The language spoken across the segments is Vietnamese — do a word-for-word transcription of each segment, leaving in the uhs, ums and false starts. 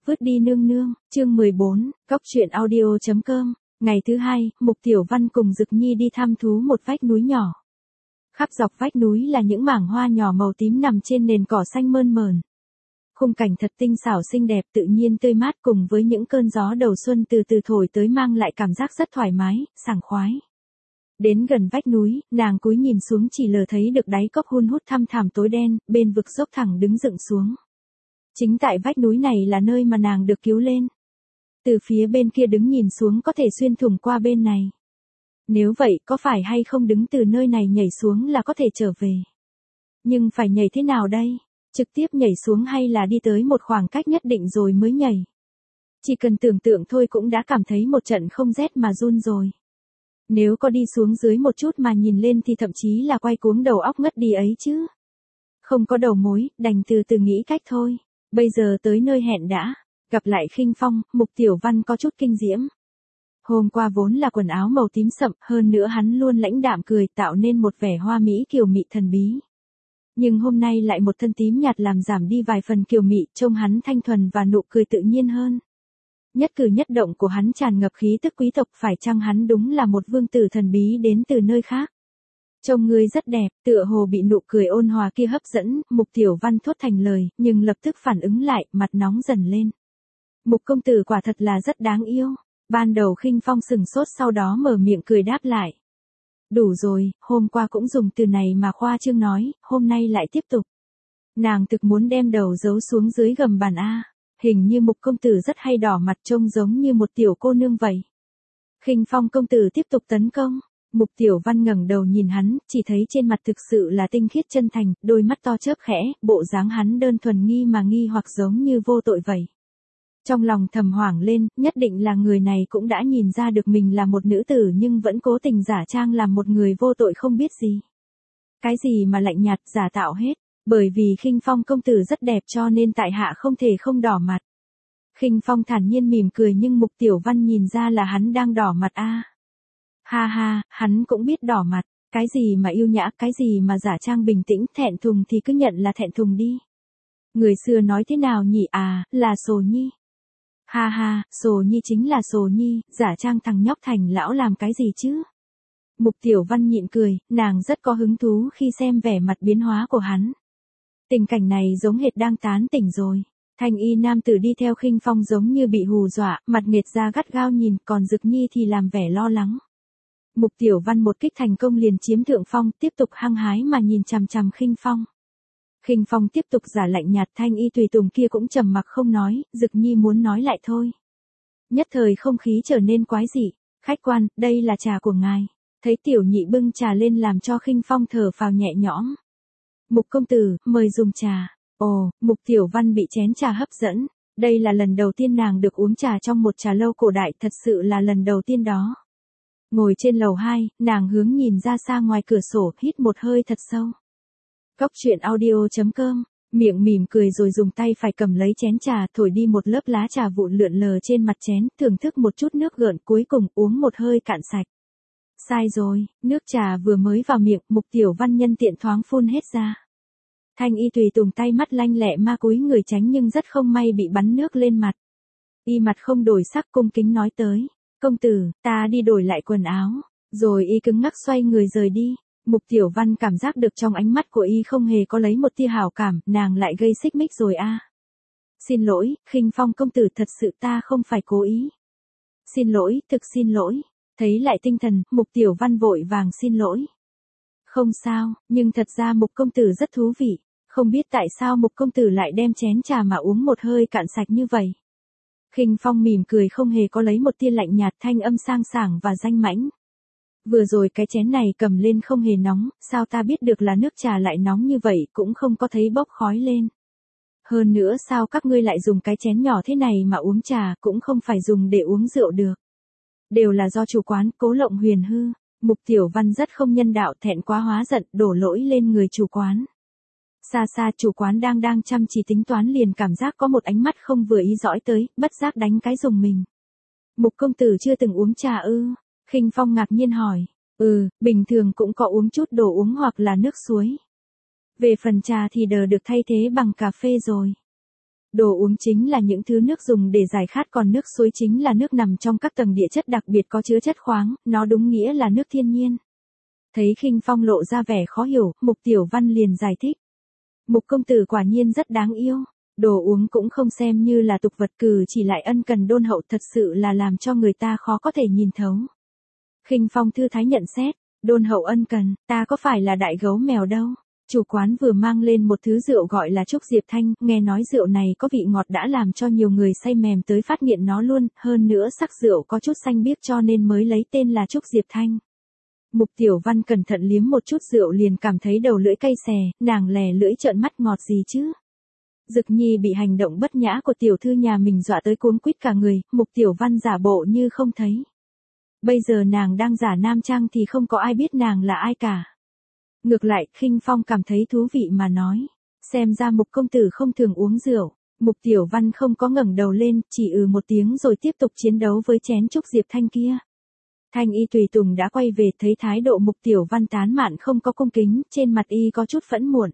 vứt đi nương nương, chương mười bốn, cóc truyện audio chấm com. Ngày thứ hai, Mục Tiểu Văn cùng Dực Nhi đi thăm thú một vách núi nhỏ. Khắp dọc vách núi là những mảng hoa nhỏ màu tím nằm trên nền cỏ xanh mơn mởn. Khung cảnh thật tinh xảo xinh đẹp, tự nhiên tươi mát, cùng với những cơn gió đầu xuân từ từ thổi tới mang lại cảm giác rất thoải mái, sảng khoái. Đến gần vách núi, nàng cúi nhìn xuống chỉ lờ thấy được đáy cốc hun hút thăm thẳm tối đen, bên vực dốc thẳng đứng dựng xuống. Chính tại vách núi này là nơi mà nàng được cứu lên. Từ phía bên kia đứng nhìn xuống có thể xuyên thủng qua bên này. Nếu vậy có phải hay không đứng từ nơi này nhảy xuống là có thể trở về. Nhưng phải nhảy thế nào đây? Trực tiếp nhảy xuống hay là đi tới một khoảng cách nhất định rồi mới nhảy? Chỉ cần tưởng tượng thôi cũng đã cảm thấy một trận không rét mà run rồi. Nếu có đi xuống dưới một chút mà nhìn lên thì thậm chí là quay cuống đầu óc ngất đi ấy chứ. Không có đầu mối, đành từ từ nghĩ cách thôi. Bây giờ tới nơi hẹn đã. Gặp lại Khinh Phong, Mục Tiểu Văn có chút kinh diễm. Hôm qua vốn là quần áo màu tím sậm, hơn nữa hắn luôn lãnh đạm cười tạo nên một vẻ hoa mỹ kiều mị thần bí. Nhưng hôm nay lại một thân tím nhạt làm giảm đi vài phần kiều mị, trông hắn thanh thuần và nụ cười tự nhiên hơn. Nhất cử nhất động của hắn tràn ngập khí tức quý tộc, phải chăng hắn đúng là một vương tử thần bí đến từ nơi khác. Trông ngươi rất đẹp, tựa hồ bị nụ cười ôn hòa kia hấp dẫn, Mục Tiểu Văn thốt thành lời, nhưng lập tức phản ứng lại, mặt nóng dần lên. Mục công tử quả thật là rất đáng yêu. Ban đầu Khinh Phong sừng sốt, sau đó mở miệng cười đáp lại. Đủ rồi, hôm qua cũng dùng từ này mà khoa trương nói, hôm nay lại tiếp tục. Nàng thực muốn đem đầu giấu xuống dưới gầm bàn A. Hình như Mục công tử rất hay đỏ mặt, trông giống như một tiểu cô nương vậy. Khinh Phong công tử tiếp tục tấn công. Mục Tiểu Văn ngẩng đầu nhìn hắn, chỉ thấy trên mặt thực sự là tinh khiết chân thành, đôi mắt to chớp khẽ, bộ dáng hắn đơn thuần nghi mà nghi hoặc giống như vô tội vậy. Trong lòng thầm hoảng lên, nhất định là người này cũng đã nhìn ra được mình là một nữ tử nhưng vẫn cố tình giả trang làm một người vô tội không biết gì. Cái gì mà lạnh nhạt, giả tạo hết, bởi vì Khinh Phong công tử rất đẹp cho nên tại hạ không thể không đỏ mặt. Khinh Phong thản nhiên mỉm cười nhưng Mục Tiểu Văn nhìn ra là hắn đang đỏ mặt a. Ha ha, hắn cũng biết đỏ mặt, cái gì mà yêu nhã, cái gì mà giả trang bình tĩnh, thẹn thùng thì cứ nhận là thẹn thùng đi. Người xưa nói thế nào nhỉ, à, là Sồ Nhi. Ha ha, Sồ Nhi chính là Sồ Nhi, giả trang thằng nhóc thành lão làm cái gì chứ? Mục Tiểu Văn nhịn cười, nàng rất có hứng thú khi xem vẻ mặt biến hóa của hắn. Tình cảnh này giống hệt đang tán tỉnh rồi. Thanh y nam tử đi theo Khinh Phong giống như bị hù dọa, mặt nghệt ra gắt gao nhìn, còn Dực Nhi thì làm vẻ lo lắng. Mục Tiểu Văn một kích thành công liền chiếm thượng phong, tiếp tục hăng hái mà nhìn chằm chằm Khinh Phong. Khinh Phong tiếp tục giả lạnh nhạt, thanh y tùy tùng kia cũng trầm mặc không nói, Dực Nhi muốn nói lại thôi. Nhất thời không khí trở nên quái dị. Khách quan, đây là trà của ngài. Thấy tiểu nhị bưng trà lên làm cho Khinh Phong thở phào nhẹ nhõm. Mục công tử, mời dùng trà. Ồ, Mục Tiểu Văn bị chén trà hấp dẫn. Đây là lần đầu tiên nàng được uống trà trong một trà lâu cổ đại, thật sự là lần đầu tiên đó. Ngồi trên lầu hai, nàng hướng nhìn ra xa ngoài cửa sổ, hít một hơi thật sâu. Cóc truyện audio chấm com, miệng mỉm cười rồi dùng tay phải cầm lấy chén trà, thổi đi một lớp lá trà vụn lượn lờ trên mặt chén, thưởng thức một chút nước gợn, cuối cùng uống một hơi cạn sạch. Sai rồi, nước trà vừa mới vào miệng, Mục Tiểu Văn nhân tiện thoáng phun hết ra. Thanh y tùy tùng tay mắt lanh lẹ ma cúi người tránh nhưng rất không may bị bắn nước lên mặt. Y mặt không đổi sắc cung kính nói tới, công tử, ta đi đổi lại quần áo, rồi y cứng ngắc xoay người rời đi. Mục Tiểu Văn cảm giác được trong ánh mắt của y không hề có lấy một tia hảo cảm, nàng lại gây xích mích rồi a. À. Xin lỗi, Khinh Phong công tử, thật sự ta không phải cố ý. Xin lỗi, thực xin lỗi. Thấy lại tinh thần, Mục Tiểu Văn vội vàng xin lỗi. Không sao, nhưng thật ra Mục công tử rất thú vị, không biết tại sao Mục công tử lại đem chén trà mà uống một hơi cạn sạch như vậy. Khinh Phong mỉm cười không hề có lấy một tia lạnh nhạt, thanh âm sang sảng và danh mãnh. Vừa rồi cái chén này cầm lên không hề nóng, sao ta biết được là nước trà lại nóng như vậy, cũng không có thấy bốc khói lên. Hơn nữa sao các ngươi lại dùng cái chén nhỏ thế này mà uống trà, cũng không phải dùng để uống rượu được. Đều là do chủ quán Cố Lộng Huyền hư. Mục Tiểu Văn rất không nhân đạo, thẹn quá hóa giận, đổ lỗi lên người chủ quán. Xa xa chủ quán đang đang chăm chỉ tính toán liền cảm giác có một ánh mắt không vừa ý dõi tới, bất giác đánh cái rùng mình. Mục công tử chưa từng uống trà ư? Khinh Phong ngạc nhiên hỏi. Ừ, bình thường cũng có uống chút đồ uống hoặc là nước suối. Về phần trà thì đờ được thay thế bằng cà phê rồi. Đồ uống chính là những thứ nước dùng để giải khát, còn nước suối chính là nước nằm trong các tầng địa chất đặc biệt có chứa chất khoáng, nó đúng nghĩa là nước thiên nhiên. Thấy Khinh Phong lộ ra vẻ khó hiểu, Mục Tiểu Văn liền giải thích. Mục công tử quả nhiên rất đáng yêu, đồ uống cũng không xem như là tục vật, cử chỉ lại ân cần đôn hậu, thật sự là làm cho người ta khó có thể nhìn thấu. Khinh Phong thư thái nhận xét, đôn hậu ân cần, ta có phải là đại gấu mèo đâu. Chủ quán vừa mang lên một thứ rượu gọi là Trúc Diệp Thanh, nghe nói rượu này có vị ngọt đã làm cho nhiều người say mềm tới phát nghiện nó luôn, hơn nữa sắc rượu có chút xanh biếc cho nên mới lấy tên là Trúc Diệp Thanh. Mục Tiểu Văn cẩn thận liếm một chút rượu liền cảm thấy đầu lưỡi cay xè, nàng lè lưỡi trợn mắt, ngọt gì chứ. Dực Nhi bị hành động bất nhã của tiểu thư nhà mình dọa tới cuống quýt cả người, Mục Tiểu Văn giả bộ như không thấy. Bây giờ nàng đang giả nam trang thì không có ai biết nàng là ai cả. Ngược lại, Khinh Phong cảm thấy thú vị mà nói, xem ra Mục công tử không thường uống rượu. Mục Tiểu Văn không có ngẩng đầu lên, chỉ ừ một tiếng rồi tiếp tục chiến đấu với chén Trúc Diệp Thanh kia. Thanh y tùy tùng đã quay về, thấy thái độ Mục Tiểu Văn tán mạn không có cung kính, trên mặt y có chút phẫn muộn.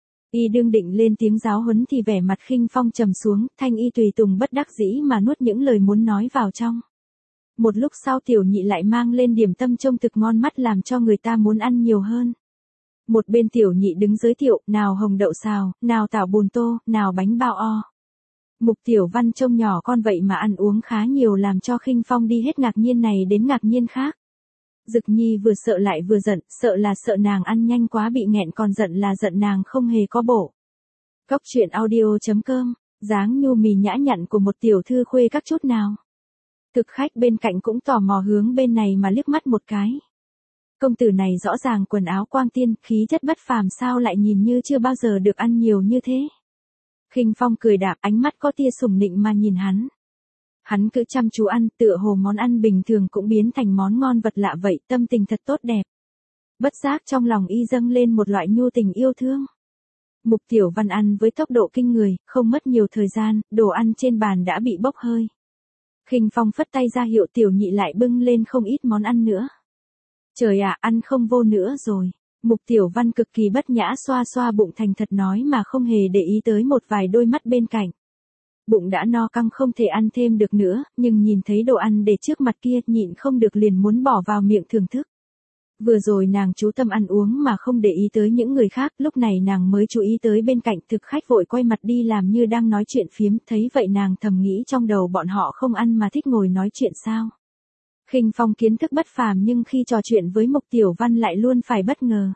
Y đương định lên tiếng giáo huấn thì vẻ mặt Khinh Phong trầm xuống, Thanh y tùy tùng bất đắc dĩ mà nuốt những lời muốn nói vào trong. Một lúc sau tiểu nhị lại mang lên điểm tâm trông thực ngon mắt làm cho người ta muốn ăn nhiều hơn. Một bên tiểu nhị đứng giới thiệu, nào hồng đậu xào, nào tảo bùn tô, nào bánh bao o. Mục Tiểu Văn trông nhỏ con vậy mà ăn uống khá nhiều làm cho Khinh Phong đi hết ngạc nhiên này đến ngạc nhiên khác. Dực Nhi vừa sợ lại vừa giận, sợ là sợ nàng ăn nhanh quá bị nghẹn, còn giận là giận nàng không hề có bổ. Cốc truyện audio chấm com, dáng nhu mì nhã nhặn của một tiểu thư khuê các chút nào. Thực khách bên cạnh cũng tò mò hướng bên này mà liếc mắt một cái. Công tử này rõ ràng quần áo quang tiên, khí chất bất phàm, sao lại nhìn như chưa bao giờ được ăn nhiều như thế. Khinh Phong cười đạm, ánh mắt có tia sủng nịnh mà nhìn hắn. Hắn cứ chăm chú ăn, tựa hồ món ăn bình thường cũng biến thành món ngon vật lạ vậy, tâm tình thật tốt đẹp. Bất giác trong lòng y dâng lên một loại nhu tình yêu thương. Mục Tiểu Văn ăn với tốc độ kinh người, không mất nhiều thời gian, đồ ăn trên bàn đã bị bốc hơi. Khinh Phong phất tay ra hiệu tiểu nhị lại bưng lên không ít món ăn nữa. Trời ạ, ăn không vô nữa rồi. Mục Tiểu Văn cực kỳ bất nhã xoa xoa bụng thành thật nói mà không hề để ý tới một vài đôi mắt bên cạnh. Bụng đã no căng không thể ăn thêm được nữa, nhưng nhìn thấy đồ ăn để trước mặt kia nhịn không được liền muốn bỏ vào miệng thưởng thức. Vừa rồi nàng chú tâm ăn uống mà không để ý tới những người khác, lúc này nàng mới chú ý tới bên cạnh thực khách vội quay mặt đi làm như đang nói chuyện phiếm, thấy vậy nàng thầm nghĩ trong đầu bọn họ không ăn mà thích ngồi nói chuyện sao. Khinh Phong kiến thức bất phàm nhưng khi trò chuyện với Mục Tiểu Văn lại luôn phải bất ngờ.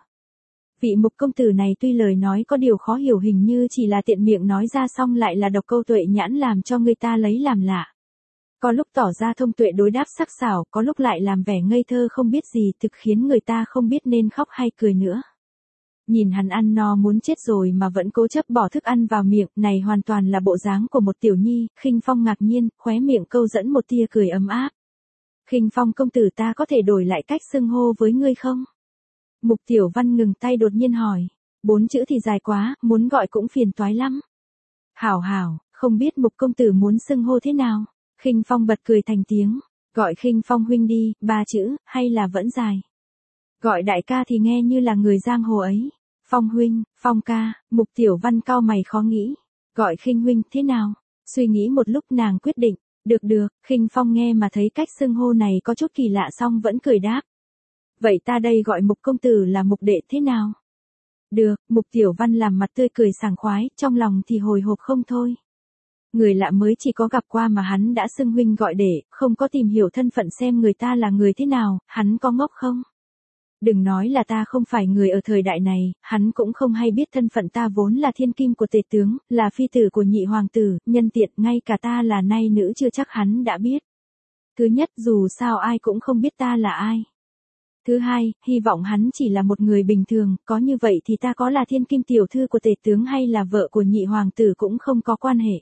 Vị Mục công tử này tuy lời nói có điều khó hiểu, hình như chỉ là tiện miệng nói ra xong lại là độc câu tuệ nhãn làm cho người ta lấy làm lạ. Có lúc tỏ ra thông tuệ đối đáp sắc sảo, có lúc lại làm vẻ ngây thơ không biết gì, thực khiến người ta không biết nên khóc hay cười nữa. Nhìn hắn ăn no muốn chết rồi mà vẫn cố chấp bỏ thức ăn vào miệng, này hoàn toàn là bộ dáng của một tiểu nhi. Khinh Phong ngạc nhiên, khóe miệng câu dẫn một tia cười ấm áp. Khinh Phong công tử, ta có thể đổi lại cách xưng hô với ngươi không? Mục Tiểu Văn ngừng tay đột nhiên hỏi. Bốn chữ thì dài quá, muốn gọi cũng phiền toái lắm. Hảo hảo, không biết Mục công tử muốn xưng hô thế nào? Khinh Phong bật cười thành tiếng. Gọi Khinh Phong huynh đi, ba chữ, hay là vẫn dài? Gọi đại ca thì nghe như là người giang hồ ấy. Phong huynh, Phong ca, Mục Tiểu Văn cau mày khó nghĩ. Gọi Khinh huynh thế nào? Suy nghĩ một lúc nàng quyết định. Được được, Khinh Phong nghe mà thấy cách xưng hô này có chút kỳ lạ xong vẫn cười đáp. Vậy ta đây gọi Mục công tử là Mục đệ thế nào? Được, Mục Tiểu Văn làm mặt tươi cười sảng khoái, trong lòng thì hồi hộp không thôi. Người lạ mới chỉ có gặp qua mà hắn đã xưng huynh gọi đệ, không có tìm hiểu thân phận xem người ta là người thế nào, hắn có ngốc không? Đừng nói là ta không phải người ở thời đại này, hắn cũng không hay biết thân phận ta vốn là thiên kim của tể tướng, là phi tử của nhị hoàng tử, nhân tiện ngay cả ta là nay nữ chưa chắc hắn đã biết. Thứ nhất, dù sao ai cũng không biết ta là ai. Thứ hai, hy vọng hắn chỉ là một người bình thường, có như vậy thì ta có là thiên kim tiểu thư của tể tướng hay là vợ của nhị hoàng tử cũng không có quan hệ.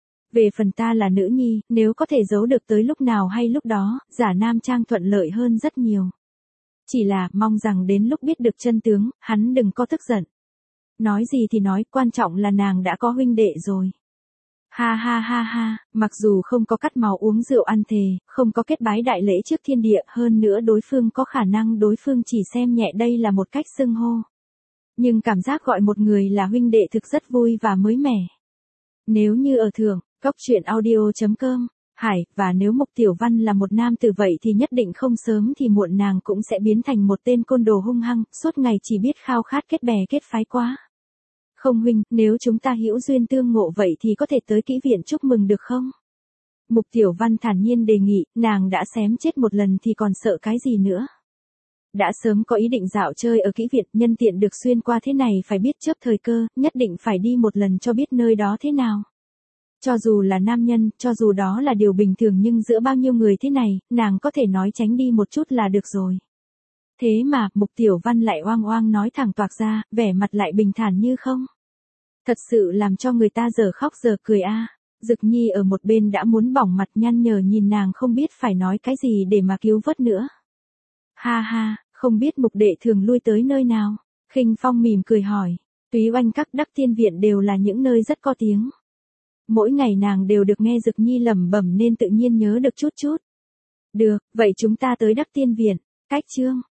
Về phần ta là nữ nhi, nếu có thể giấu được tới lúc nào hay lúc đó, giả nam trang thuận lợi hơn rất nhiều. Chỉ là, mong rằng đến lúc biết được chân tướng, hắn đừng có tức giận. Nói gì thì nói, quan trọng là nàng đã có huynh đệ rồi. Ha ha ha ha, mặc dù không có cắt máu uống rượu ăn thề, không có kết bái đại lễ trước thiên địa, hơn nữa đối phương có khả năng đối phương chỉ xem nhẹ đây là một cách xưng hô. Nhưng cảm giác gọi một người là huynh đệ thực rất vui và mới mẻ. Nếu như ở thượng, góc truyện audio.com, Hải, và nếu Mục Tiểu Văn là một nam tử vậy thì nhất định không sớm thì muộn nàng cũng sẽ biến thành một tên côn đồ hung hăng, suốt ngày chỉ biết khao khát kết bè kết phái quá. Không huynh, nếu chúng ta hữu duyên tương ngộ vậy thì có thể tới kỹ viện chúc mừng được không? Mục Tiểu Văn thản nhiên đề nghị, nàng đã xém chết một lần thì còn sợ cái gì nữa. Đã sớm có ý định dạo chơi ở kỹ viện, nhân tiện được xuyên qua thế này phải biết chớp thời cơ, nhất định phải đi một lần cho biết nơi đó thế nào. Cho dù là nam nhân, cho dù đó là điều bình thường nhưng giữa bao nhiêu người thế này, nàng có thể nói tránh đi một chút là được rồi. Thế mà, Mục Tiểu Văn lại oang oang nói thẳng toạc ra, vẻ mặt lại bình thản như không. Thật sự làm cho người ta giờ khóc giờ cười a. À. Dực Nhi ở một bên đã muốn bỏng mặt nhăn nhở nhìn nàng không biết phải nói cái gì để mà cứu vớt nữa. Ha ha, không biết Mục đệ thường lui tới nơi nào? Khinh Phong mỉm cười hỏi. Túy Oanh các Đắc Tiên Viện đều là những nơi rất có tiếng. Mỗi ngày nàng đều được nghe Dực Nhi lẩm bẩm nên tự nhiên nhớ được chút chút. Được, vậy chúng ta tới Đắc Tiên Viện. Cách chương.